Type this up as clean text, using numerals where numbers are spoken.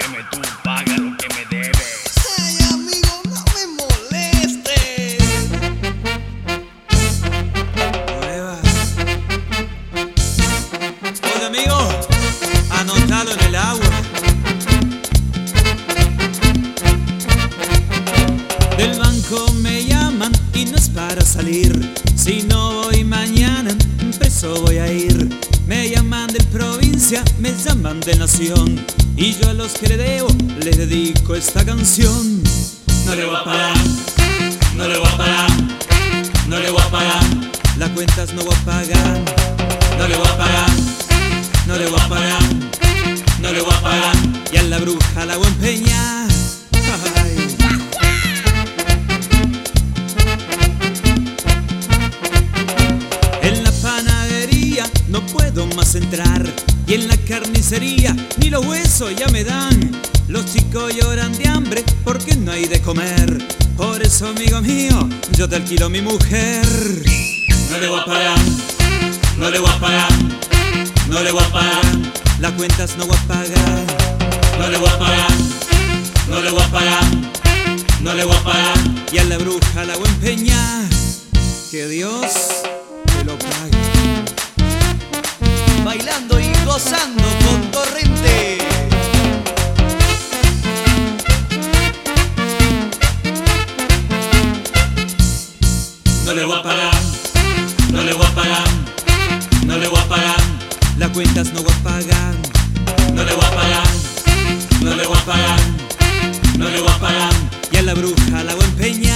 Óyeme tú, paga lo que me debes. Ay, amigo, no me molestes. Prueba. Oye, amigo, anótalo en el agua. Del banco me llaman y no es para salir. Si no voy mañana, preso voy a ir. Me llaman de provincia, me llaman de nación, y yo a los que le debo les dedico esta canción. No le voy a pagar, no le voy a pagar, no le voy a pagar, las cuentas no voy a pagar. No le voy a pagar, no le voy a pagar, no le voy a pagar, y a la bruja la voy a empeñar. Ay. En la panadería no puedo más entrar, y en la carnicería ni los huesos ya me dan. Los chicos lloran de hambre porque no hay de comer. Por eso, amigo mío, yo te alquilo mi mujer. No le voy a pagar, no le voy a pagar, no le voy a pagar, las cuentas no voy a pagar. No le voy a pagar, no le voy a pagar, no le voy a pagar, y a la bruja la voy a empeñar. Que Dios te lo pague. Bailando y gozando con Torrente. No le voy a pagar, no le voy a pagar, no le voy a pagar, las cuentas no voy a pagar. No le voy a pagar, no le voy a pagar, no le voy a pagar, y a la bruja la voy a empeñar.